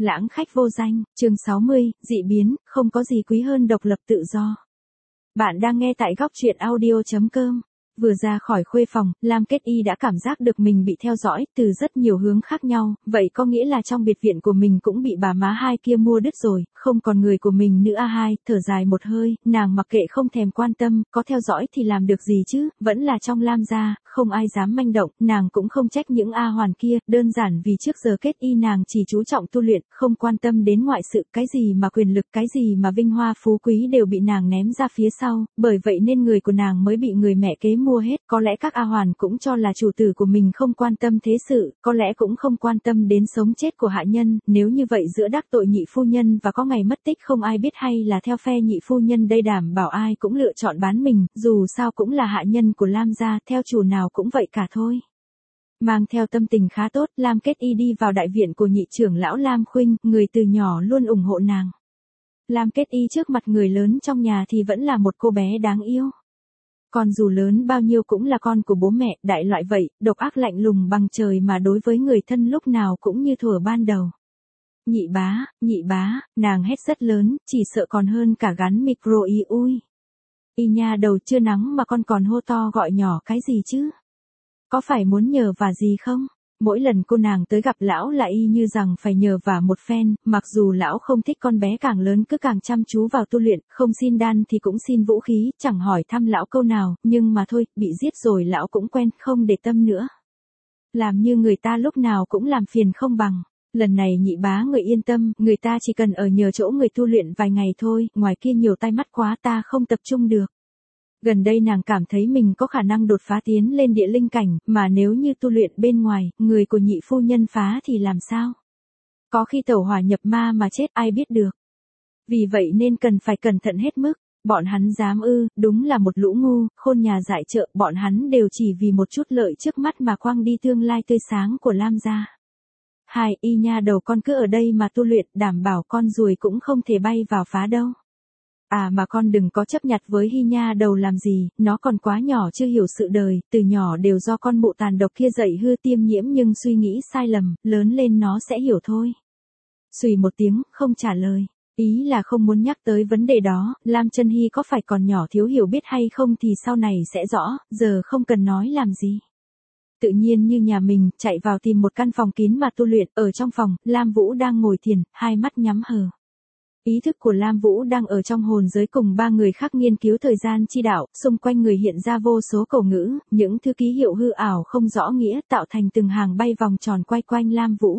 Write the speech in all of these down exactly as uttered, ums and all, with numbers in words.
Lãng khách vô danh, chương sáu mươi, dị biến, không có gì quý hơn độc lập tự do. Bạn đang nghe tại góc truyện audio chấm com. Vừa ra khỏi khuê phòng, Lam Kết Y đã cảm giác được mình bị theo dõi từ rất nhiều hướng khác nhau, vậy có nghĩa là trong biệt viện của mình cũng bị bà má hai kia mua đứt rồi, không còn người của mình nữa. A Hai thở dài một hơi, nàng mặc kệ không thèm quan tâm, có theo dõi thì làm được gì chứ, vẫn là trong Lam gia, không ai dám manh động, nàng cũng không trách những A Hoàn kia, đơn giản vì trước giờ Kết Y nàng chỉ chú trọng tu luyện, không quan tâm đến ngoại sự, cái gì mà quyền lực, cái gì mà vinh hoa phú quý đều bị nàng ném ra phía sau, bởi vậy nên người của nàng mới bị người mẹ kế mua hết. Có lẽ các A Hoàn cũng cho là chủ tử của mình không quan tâm thế sự, có lẽ cũng không quan tâm đến sống chết của hạ nhân, nếu như vậy giữa đắc tội nhị phu nhân và có ngày mất tích không ai biết hay là theo phe nhị phu nhân đây, đảm bảo ai cũng lựa chọn bán mình, dù sao cũng là hạ nhân của Lam gia, theo chủ nào cũng vậy cả thôi. Mang theo tâm tình khá tốt, Lam Kết Y đi vào đại viện của nhị trưởng lão Lam Khuynh, người từ nhỏ luôn ủng hộ nàng. Lam Kết Y trước mặt người lớn trong nhà thì vẫn là một cô bé đáng yêu. Còn dù lớn bao nhiêu cũng là con của bố mẹ, đại loại vậy, độc ác lạnh lùng bằng trời mà đối với người thân lúc nào cũng như thuở ban đầu. Nhị bá, nhị bá, nàng hét rất lớn, chỉ sợ còn hơn cả gắn micro. Y ui. Y nha đầu chưa nắng mà con còn hô to gọi nhỏ cái gì chứ? Có phải muốn nhờ vả gì không? Mỗi lần cô nàng tới gặp lão là y như rằng phải nhờ vả một phen, mặc dù lão không thích con bé càng lớn cứ càng chăm chú vào tu luyện, không xin đan thì cũng xin vũ khí, chẳng hỏi thăm lão câu nào, nhưng mà thôi, bị giết rồi lão cũng quen, không để tâm nữa. Làm như người ta lúc nào cũng làm phiền không bằng. Lần này nhị bá người yên tâm, người ta chỉ cần ở nhờ chỗ người tu luyện vài ngày thôi, ngoài kia nhiều tai mắt quá ta không tập trung được. Gần đây nàng cảm thấy mình có khả năng đột phá tiến lên địa linh cảnh, mà nếu như tu luyện bên ngoài, người của nhị phu nhân phá thì làm sao? Có khi tẩu hỏa nhập ma mà chết ai biết được. Vì vậy nên cần phải cẩn thận hết mức, bọn hắn dám ư, đúng là một lũ ngu, khôn nhà dại chợ, bọn hắn đều chỉ vì một chút lợi trước mắt mà quăng đi tương lai tươi sáng của Lam gia. Hai, y nha đầu con cứ ở đây mà tu luyện, đảm bảo con ruồi cũng không thể bay vào phá đâu. À mà con đừng có chấp nhặt với Hy nha đầu làm gì, nó còn quá nhỏ chưa hiểu sự đời, từ nhỏ đều do con mụ tàn độc kia dạy hư tiêm nhiễm nhưng suy nghĩ sai lầm, lớn lên nó sẽ hiểu thôi. Xùy một tiếng, không trả lời. Ý là không muốn nhắc tới vấn đề đó, Lam Chân Hy có phải còn nhỏ thiếu hiểu biết hay không thì sau này sẽ rõ, giờ không cần nói làm gì. Tự nhiên như nhà mình, chạy vào tìm một căn phòng kín mà tu luyện, ở trong phòng, Lam Vũ đang ngồi thiền, hai mắt nhắm hờ. Ý thức của Lam Vũ đang ở trong hồn giới cùng ba người khác nghiên cứu thời gian chi đạo, xung quanh người hiện ra vô số cầu ngữ, những thư ký hiệu hư ảo không rõ nghĩa tạo thành từng hàng bay vòng tròn quay quanh Lam Vũ.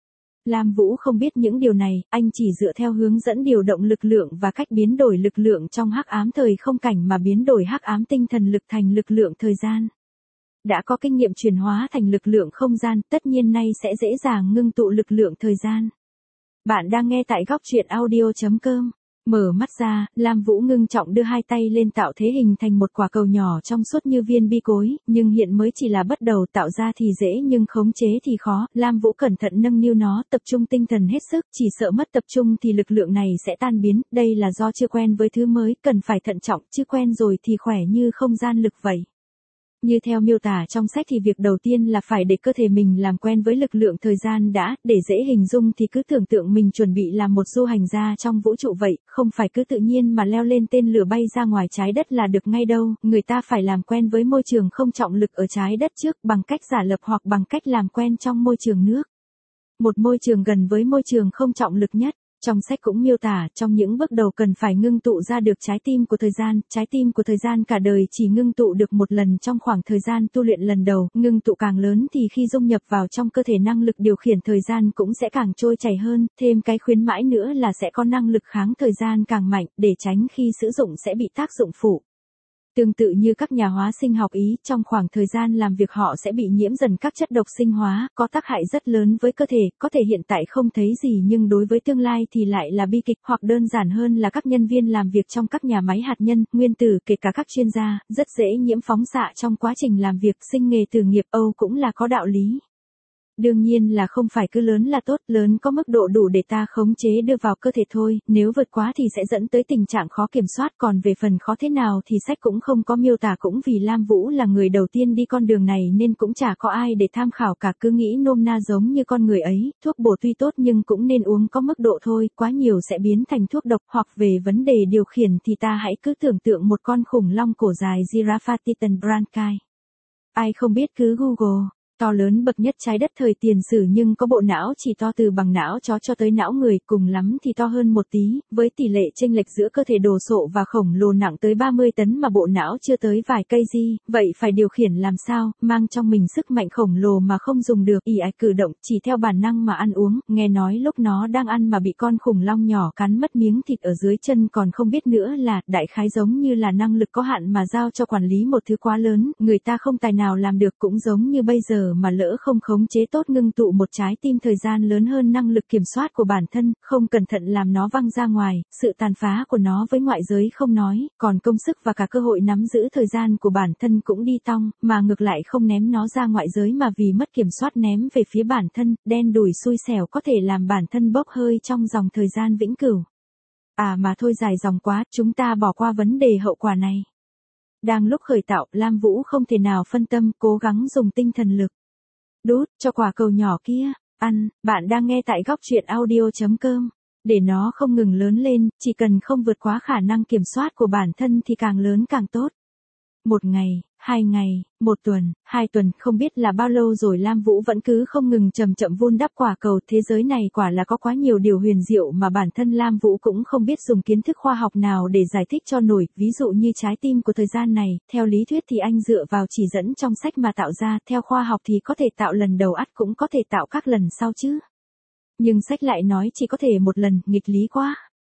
Lam Vũ không biết những điều này, anh chỉ dựa theo hướng dẫn điều động lực lượng và cách biến đổi lực lượng trong hắc ám thời không cảnh mà biến đổi hắc ám tinh thần lực thành lực lượng thời gian. Đã có kinh nghiệm chuyển hóa thành lực lượng không gian, tất nhiên nay sẽ dễ dàng ngưng tụ lực lượng thời gian. Bạn đang nghe tại góc truyện audio chấm com. Mở mắt ra, Lam Vũ ngưng trọng đưa hai tay lên tạo thế hình thành một quả cầu nhỏ trong suốt như viên bi cối, nhưng hiện mới chỉ là bắt đầu, tạo ra thì dễ nhưng khống chế thì khó. Lam Vũ cẩn thận nâng niu nó, tập trung tinh thần hết sức, chỉ sợ mất tập trung thì lực lượng này sẽ tan biến, đây là do chưa quen với thứ mới, cần phải thận trọng, chứ quen rồi thì khỏe như không gian lực vậy. Như theo miêu tả trong sách thì việc đầu tiên là phải để cơ thể mình làm quen với lực lượng thời gian đã, để dễ hình dung thì cứ tưởng tượng mình chuẩn bị làm một du hành gia trong vũ trụ vậy, không phải cứ tự nhiên mà leo lên tên lửa bay ra ngoài trái đất là được ngay đâu, người ta phải làm quen với môi trường không trọng lực ở trái đất trước bằng cách giả lập hoặc bằng cách làm quen trong môi trường nước. Một môi trường gần với môi trường không trọng lực nhất. Trong sách cũng miêu tả, trong những bước đầu cần phải ngưng tụ ra được trái tim của thời gian, trái tim của thời gian cả đời chỉ ngưng tụ được một lần trong khoảng thời gian tu luyện lần đầu, ngưng tụ càng lớn thì khi dung nhập vào trong cơ thể năng lực điều khiển thời gian cũng sẽ càng trôi chảy hơn, thêm cái khuyến mãi nữa là sẽ có năng lực kháng thời gian càng mạnh, để tránh khi sử dụng sẽ bị tác dụng phụ. Tương tự như các nhà hóa sinh học Ý, trong khoảng thời gian làm việc họ sẽ bị nhiễm dần các chất độc sinh hóa, có tác hại rất lớn với cơ thể, có thể hiện tại không thấy gì nhưng đối với tương lai thì lại là bi kịch, hoặc đơn giản hơn là các nhân viên làm việc trong các nhà máy hạt nhân, nguyên tử, kể cả các chuyên gia, rất dễ nhiễm phóng xạ trong quá trình làm việc, sinh nghề từ nghiệp Âu cũng là có đạo lý. Đương nhiên là không phải cứ lớn là tốt, lớn có mức độ đủ để ta khống chế đưa vào cơ thể thôi, nếu vượt quá thì sẽ dẫn tới tình trạng khó kiểm soát, còn về phần khó thế nào thì sách cũng không có miêu tả, cũng vì Lam Vũ là người đầu tiên đi con đường này nên cũng chả có ai để tham khảo cả, cứ nghĩ nôm na giống như con người ấy, thuốc bổ tuy tốt nhưng cũng nên uống có mức độ thôi, quá nhiều sẽ biến thành thuốc độc, hoặc về vấn đề điều khiển thì ta hãy cứ tưởng tượng một con khủng long cổ dài Giraffa Titan Branchi. Ai không biết cứ Google. To lớn bậc nhất trái đất thời tiền sử nhưng có bộ não chỉ to từ bằng não chó cho tới não người, cùng lắm thì to hơn một tí, với tỷ lệ chênh lệch giữa cơ thể đồ sộ và khổng lồ nặng tới ba mươi tấn mà bộ não chưa tới vài cây gi, vậy phải điều khiển làm sao, mang trong mình sức mạnh khổng lồ mà không dùng được, ì ạch cử động, chỉ theo bản năng mà ăn uống, nghe nói lúc nó đang ăn mà bị con khủng long nhỏ cắn mất miếng thịt ở dưới chân còn không biết nữa là, đại khái giống như là năng lực có hạn mà giao cho quản lý một thứ quá lớn, người ta không tài nào làm được, cũng giống như bây giờ mà lỡ không khống chế tốt ngưng tụ một trái tim thời gian lớn hơn năng lực kiểm soát của bản thân, không cẩn thận làm nó văng ra ngoài, sự tàn phá của nó với ngoại giới không nói, còn công sức và cả cơ hội nắm giữ thời gian của bản thân cũng đi tong, mà ngược lại không ném nó ra ngoại giới mà vì mất kiểm soát ném về phía bản thân, đen đủi xui xẻo có thể làm bản thân bốc hơi trong dòng thời gian vĩnh cửu. À mà thôi, dài dòng quá, chúng ta bỏ qua vấn đề hậu quả này. Đang lúc khởi tạo, Lam Vũ không thể nào phân tâm, cố gắng dùng tinh thần lực. Đút cho quả cầu nhỏ kia, ăn, bạn đang nghe tại góc truyện audio.com. Để nó không ngừng lớn lên, chỉ cần không vượt quá khả năng kiểm soát của bản thân thì càng lớn càng tốt. Một ngày, hai ngày, một tuần, hai tuần, không biết là bao lâu rồi Lam Vũ vẫn cứ không ngừng chậm chậm vun đắp quả cầu. Thế giới này quả là có quá nhiều điều huyền diệu mà bản thân Lam Vũ cũng không biết dùng kiến thức khoa học nào để giải thích cho nổi, ví dụ như trái tim của thời gian này, theo lý thuyết thì anh dựa vào chỉ dẫn trong sách mà tạo ra, theo khoa học thì có thể tạo lần đầu ắt cũng có thể tạo các lần sau chứ. Nhưng sách lại nói chỉ có thể một lần, nghịch lý quá.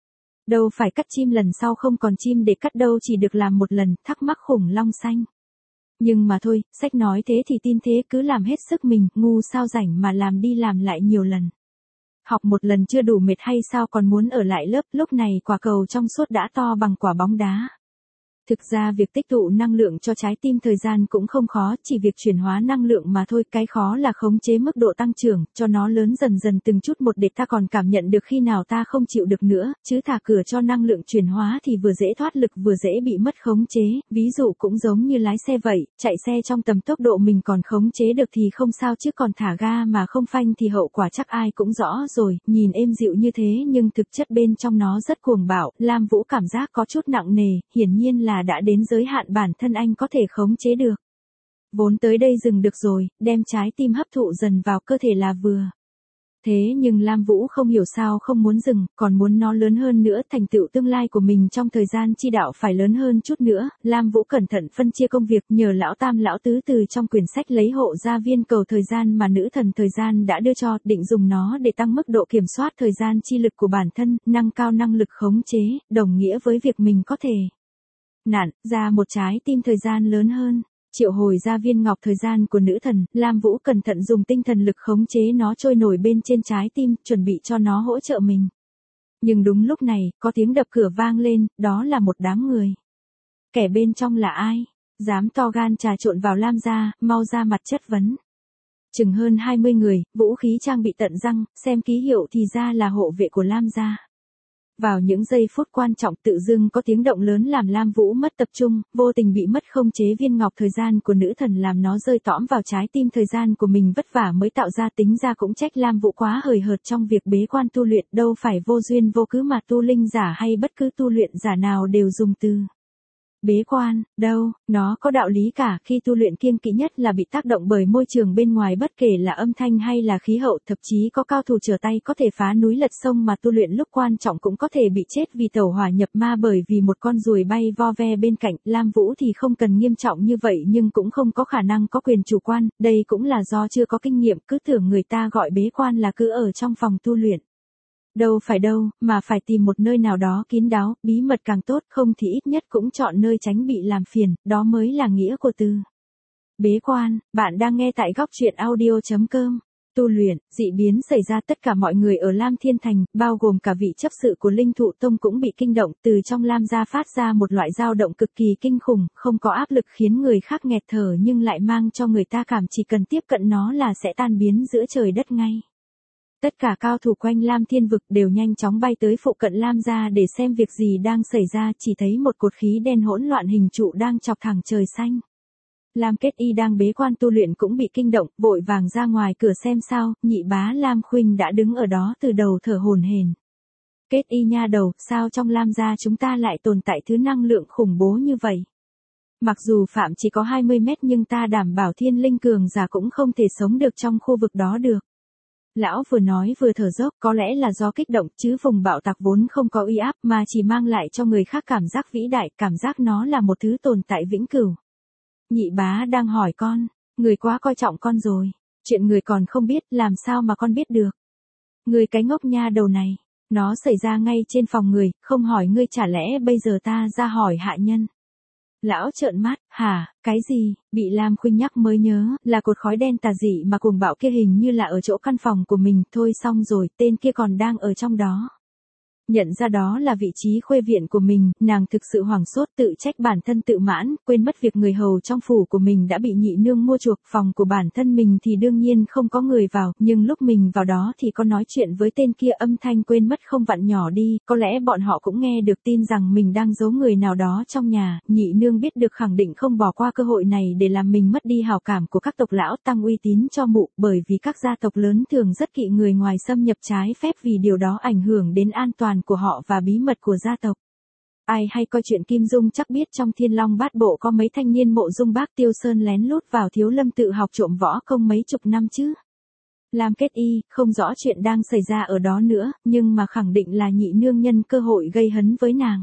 Đâu phải cắt chim lần sau không còn chim để cắt đâu, chỉ được làm một lần, thắc mắc khủng long xanh. Nhưng mà thôi, sách nói thế thì tin thế, cứ làm hết sức mình, ngu sao rảnh mà làm đi làm lại nhiều lần. Học một lần chưa đủ mệt hay sao còn muốn ở lại lớp, lúc này quả cầu trong suốt đã to bằng quả bóng đá. Thực ra việc tích tụ năng lượng cho trái tim thời gian cũng không khó, chỉ việc chuyển hóa năng lượng mà thôi, cái khó là khống chế mức độ tăng trưởng, cho nó lớn dần dần từng chút một để ta còn cảm nhận được khi nào ta không chịu được nữa, chứ thả cửa cho năng lượng chuyển hóa thì vừa dễ thoát lực vừa dễ bị mất khống chế, ví dụ cũng giống như lái xe vậy, chạy xe trong tầm tốc độ mình còn khống chế được thì không sao, chứ còn thả ga mà không phanh thì hậu quả chắc ai cũng rõ rồi, nhìn êm dịu như thế nhưng thực chất bên trong nó rất cuồng bạo, Lam Vũ cảm giác có chút nặng nề, hiển nhiên là đã đến giới hạn bản thân anh có thể khống chế được. Vốn tới đây dừng được rồi, đem trái tim hấp thụ dần vào cơ thể là vừa. Thế nhưng Lam Vũ không hiểu sao không muốn dừng, còn muốn nó lớn hơn nữa, thành tựu tương lai của mình trong thời gian chi đạo phải lớn hơn chút nữa. Lam Vũ cẩn thận phân chia công việc, nhờ lão tam lão tứ từ trong quyển sách lấy hộ ra viên cầu thời gian mà nữ thần thời gian đã đưa cho, định dùng nó để tăng mức độ kiểm soát thời gian chi lực của bản thân, nâng cao năng lực khống chế, đồng nghĩa với việc mình có thể nặn ra một trái tim thời gian lớn hơn. Triệu hồi ra viên ngọc thời gian của nữ thần, Lam Vũ cẩn thận dùng tinh thần lực khống chế nó trôi nổi bên trên trái tim, chuẩn bị cho nó hỗ trợ mình. Nhưng đúng lúc này, có tiếng đập cửa vang lên, đó là một đám người. Kẻ bên trong là ai? Dám to gan trà trộn vào Lam gia, mau ra mặt chất vấn. Chừng hơn hai mươi người, vũ khí trang bị tận răng, xem ký hiệu thì ra là hộ vệ của Lam gia. Vào những giây phút quan trọng tự dưng có tiếng động lớn làm Lam Vũ mất tập trung, vô tình bị mất khống chế viên ngọc thời gian của nữ thần làm nó rơi tõm vào trái tim thời gian của mình vất vả mới tạo ra, tính ra cũng trách Lam Vũ quá hời hợt trong việc bế quan tu luyện, đâu phải vô duyên vô cớ mà tu linh giả hay bất cứ tu luyện giả nào đều dùng từ bế quan, đâu, nó có đạo lý cả, khi tu luyện kiêng kỵ nhất là bị tác động bởi môi trường bên ngoài bất kể là âm thanh hay là khí hậu, thậm chí có cao thủ trở tay có thể phá núi lật sông mà tu luyện lúc quan trọng cũng có thể bị chết vì tẩu hỏa nhập ma bởi vì một con ruồi bay vo ve bên cạnh. Lam Vũ thì không cần nghiêm trọng như vậy nhưng cũng không có khả năng có quyền chủ quan, đây cũng là do chưa có kinh nghiệm, cứ tưởng người ta gọi bế quan là cứ ở trong phòng tu luyện. Đâu phải đâu, mà phải tìm một nơi nào đó kín đáo, bí mật càng tốt, không thì ít nhất cũng chọn nơi tránh bị làm phiền, đó mới là nghĩa của từ bế quan. Bạn đang nghe tại góc truyện audio.com. Tu luyện, dị biến xảy ra, tất cả mọi người ở Lam Thiên Thành, bao gồm cả vị chấp sự của Linh Thụ Tông cũng bị kinh động, từ trong Lam gia phát ra một loại dao động cực kỳ kinh khủng, không có áp lực khiến người khác nghẹt thở nhưng lại mang cho người ta cảm chỉ cần tiếp cận nó là sẽ tan biến giữa trời đất ngay. Tất cả cao thủ quanh Lam Thiên Vực đều nhanh chóng bay tới phụ cận Lam gia để xem việc gì đang xảy ra, chỉ thấy một cột khí đen hỗn loạn hình trụ đang chọc thẳng trời xanh. Lam Kết Y đang bế quan tu luyện cũng bị kinh động, vội vàng ra ngoài cửa xem sao, nhị bá Lam Khuynh đã đứng ở đó từ đầu thở hổn hển. Kết Y nha đầu, sao trong Lam gia chúng ta lại tồn tại thứ năng lượng khủng bố như vậy? Mặc dù phạm chỉ có hai mươi mét nhưng ta đảm bảo thiên linh cường giả cũng không thể sống được trong khu vực đó được. Lão vừa nói vừa thở dốc, có lẽ là do kích động chứ vùng bạo tạc vốn không có uy áp mà chỉ mang lại cho người khác cảm giác vĩ đại, cảm giác nó là một thứ tồn tại vĩnh cửu. Nhị bá đang hỏi con, người quá coi trọng con rồi, chuyện người còn không biết làm sao mà con biết được. Người cái ngốc nha đầu này, nó xảy ra ngay trên phòng người, không hỏi ngươi chả lẽ bây giờ ta ra hỏi hạ nhân. Lão trợn mắt, hả, cái gì, bị Lam Khuynh nhắc mới nhớ, là cột khói đen tà dị mà cuồng bạo kia hình như là ở chỗ căn phòng của mình, thôi xong rồi, tên kia còn đang ở trong đó. Nhận ra đó là vị trí khuê viện của mình, nàng thực sự hoảng sốt tự trách bản thân tự mãn, quên mất việc người hầu trong phủ của mình đã bị nhị nương mua chuộc, phòng của bản thân mình thì đương nhiên không có người vào, nhưng lúc mình vào đó thì có nói chuyện với tên kia, âm thanh quên mất không vặn nhỏ đi, có lẽ bọn họ cũng nghe được tin rằng mình đang giấu người nào đó trong nhà, nhị nương biết được khẳng định không bỏ qua cơ hội này để làm mình mất đi hào cảm của các tộc lão, tăng uy tín cho mụ, bởi vì các gia tộc lớn thường rất kỵ người ngoài xâm nhập trái phép vì điều đó ảnh hưởng đến an toàn của họ và bí mật của gia tộc. Ai hay coi chuyện Kim Dung chắc biết trong Thiên Long Bát Bộ có mấy thanh niên mộ dung bác Tiêu Sơn lén lút vào Thiếu Lâm tự học trộm võ công mấy chục năm chứ. Lam Kết Y, không rõ chuyện đang xảy ra ở đó nữa, nhưng mà khẳng định là nhị nương nhân cơ hội gây hấn với nàng.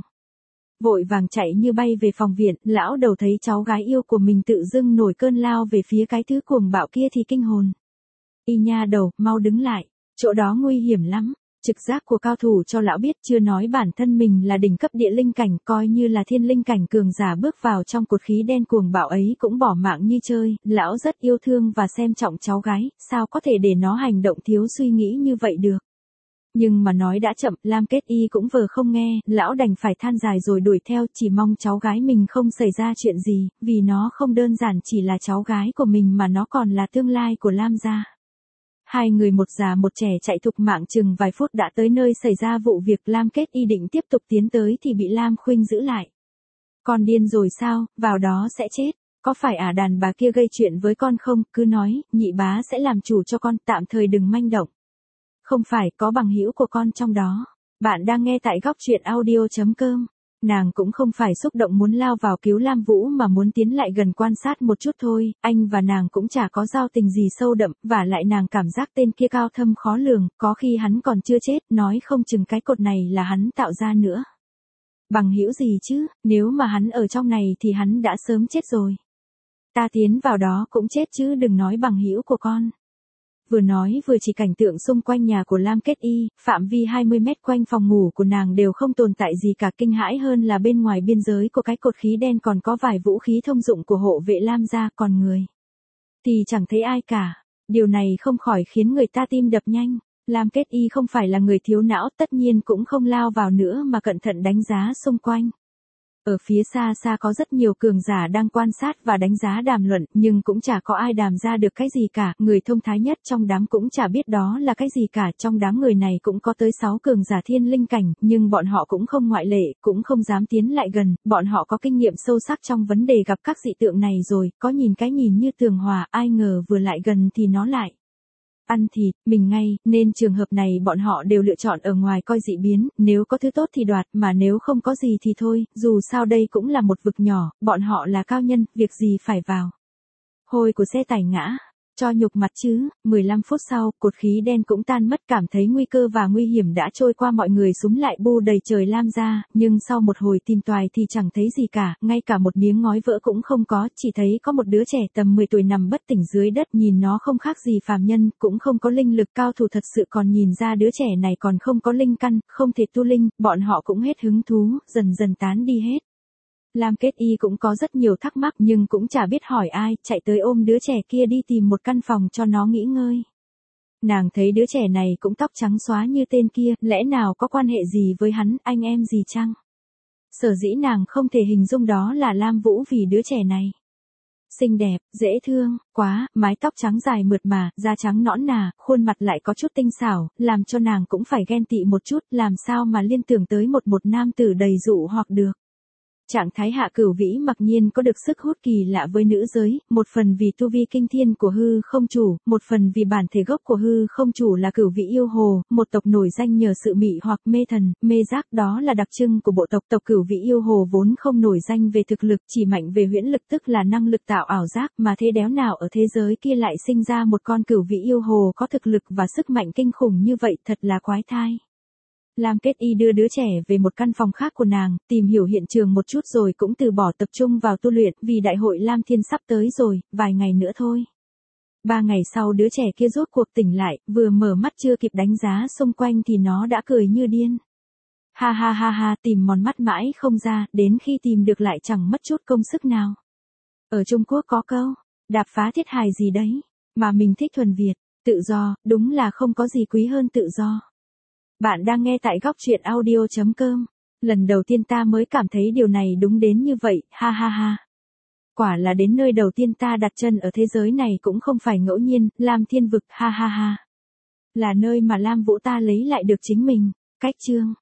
Vội vàng chạy như bay về phòng viện, lão đầu thấy cháu gái yêu của mình tự dưng nổi cơn lao về phía cái thứ cuồng bạo kia thì kinh hồn. Y nha đầu, mau đứng lại, chỗ đó nguy hiểm lắm. Trực giác của cao thủ cho lão biết, chưa nói bản thân mình là đỉnh cấp địa linh cảnh, coi như là thiên linh cảnh cường giả bước vào trong cột khí đen cuồng bạo ấy cũng bỏ mạng như chơi, lão rất yêu thương và xem trọng cháu gái, sao có thể để nó hành động thiếu suy nghĩ như vậy được. Nhưng mà nói đã chậm, Lam Kết Y cũng vờ không nghe, lão đành phải than dài rồi đuổi theo, chỉ mong cháu gái mình không xảy ra chuyện gì, vì nó không đơn giản chỉ là cháu gái của mình mà nó còn là tương lai của Lam gia. Hai người một già một trẻ chạy thục mạng chừng vài phút đã tới nơi xảy ra vụ việc. Lam Kết Y định tiếp tục tiến tới thì bị Lam Khuynh giữ lại. Con điên rồi sao, vào đó sẽ chết, có phải ả đàn bà kia gây chuyện với con không, cứ nói, nhị bá sẽ làm chủ cho con, tạm thời đừng manh động. Không phải, có bằng hữu của con trong đó. Bạn đang nghe tại góc truyện audio chấm com. Nàng cũng không phải xúc động muốn lao vào cứu Lam Vũ mà muốn tiến lại gần quan sát một chút thôi, anh và nàng cũng chả có giao tình gì sâu đậm, và lại nàng cảm giác tên kia cao thâm khó lường, có khi hắn còn chưa chết, nói không chừng cái cột này là hắn tạo ra nữa. Bằng hữu gì chứ, nếu mà hắn ở trong này thì hắn đã sớm chết rồi. Ta tiến vào đó cũng chết chứ đừng nói bằng hữu của con. Vừa nói vừa chỉ cảnh tượng xung quanh nhà của Lam Kết Y, phạm vi hai mươi mét quanh phòng ngủ của nàng đều không tồn tại gì cả, kinh hãi hơn là bên ngoài biên giới của cái cột khí đen còn có vài vũ khí thông dụng của hộ vệ Lam gia, còn người thì chẳng thấy ai cả. Điều này không khỏi khiến người ta tim đập nhanh. Lam Kết Y không phải là người thiếu não, tất nhiên cũng không lao vào nữa mà cẩn thận đánh giá xung quanh. Ở phía xa xa có rất nhiều cường giả đang quan sát và đánh giá đàm luận, nhưng cũng chả có ai đàm ra được cái gì cả, người thông thái nhất trong đám cũng chả biết đó là cái gì cả, trong đám người này cũng có tới sáu cường giả thiên linh cảnh, nhưng bọn họ cũng không ngoại lệ, cũng không dám tiến lại gần, bọn họ có kinh nghiệm sâu sắc trong vấn đề gặp các dị tượng này rồi, có nhìn cái nhìn như tường hòa, ai ngờ vừa lại gần thì nó lại ăn thịt mình ngay, nên trường hợp này bọn họ đều lựa chọn ở ngoài coi dị biến, nếu có thứ tốt thì đoạt, mà nếu không có gì thì thôi, dù sao đây cũng là một vực nhỏ, bọn họ là cao nhân, việc gì phải vào. Hôi của xe tải ngã, cho nhục mặt chứ. Mười lăm phút sau, cột khí đen cũng tan mất, cảm thấy nguy cơ và nguy hiểm đã trôi qua, mọi người súm lại bu đầy trời Lam gia, nhưng sau một hồi tìm tòi thì chẳng thấy gì cả, ngay cả một miếng ngói vỡ cũng không có, chỉ thấy có một đứa trẻ tầm mười tuổi nằm bất tỉnh dưới đất, nhìn nó không khác gì phàm nhân, cũng không có linh lực, cao thủ thật sự còn nhìn ra đứa trẻ này còn không có linh căn, không thể tu linh, bọn họ cũng hết hứng thú, dần dần tán đi hết. Lam Kết Y cũng có rất nhiều thắc mắc nhưng cũng chả biết hỏi ai, chạy tới ôm đứa trẻ kia đi tìm một căn phòng cho nó nghỉ ngơi. Nàng thấy đứa trẻ này cũng tóc trắng xóa như tên kia, lẽ nào có quan hệ gì với hắn, anh em gì chăng? Sở dĩ nàng không thể hình dung đó là Lam Vũ vì đứa trẻ này. Xinh đẹp, dễ thương, quá, mái tóc trắng dài mượt mà, da trắng nõn nà, khuôn mặt lại có chút tinh xảo, làm cho nàng cũng phải ghen tị một chút, làm sao mà liên tưởng tới một một nam tử đầy dụ hoặc được. Trạng thái Hạ Cửu Vĩ mặc nhiên có được sức hút kỳ lạ với nữ giới, một phần vì tu vi kinh thiên của hư không chủ, một phần vì bản thể gốc của hư không chủ là Cửu Vĩ yêu hồ, một tộc nổi danh nhờ sự mị hoặc mê thần, mê giác, đó là đặc trưng của bộ tộc. Tộc Cửu Vĩ yêu hồ vốn không nổi danh về thực lực, chỉ mạnh về huyễn lực, tức là năng lực tạo ảo giác, mà thế đéo nào ở thế giới kia lại sinh ra một con Cửu Vĩ yêu hồ có thực lực và sức mạnh kinh khủng như vậy, thật là quái thai. Lam Kết Y đưa đứa trẻ về một căn phòng khác của nàng, tìm hiểu hiện trường một chút rồi cũng từ bỏ tập trung vào tu luyện, vì đại hội Lam Thiên sắp tới rồi, vài ngày nữa thôi. Ba ngày sau đứa trẻ kia rốt cuộc tỉnh lại, vừa mở mắt chưa kịp đánh giá xung quanh thì nó đã cười như điên. Ha ha ha ha, tìm mòn mắt mãi không ra, đến khi tìm được lại chẳng mất chút công sức nào. Ở Trung Quốc có câu, đạp phá thiết hài gì đấy, mà mình thích thuần Việt, tự do, đúng là không có gì quý hơn tự do. Bạn đang nghe tại góc truyện audio chấm com. Lần đầu tiên ta mới cảm thấy điều này đúng đến như vậy, ha ha ha. Quả là đến nơi đầu tiên ta đặt chân ở thế giới này cũng không phải ngẫu nhiên, Lam Thiên Vực, ha ha ha. Là nơi mà Lam Vũ ta lấy lại được chính mình. Cách chương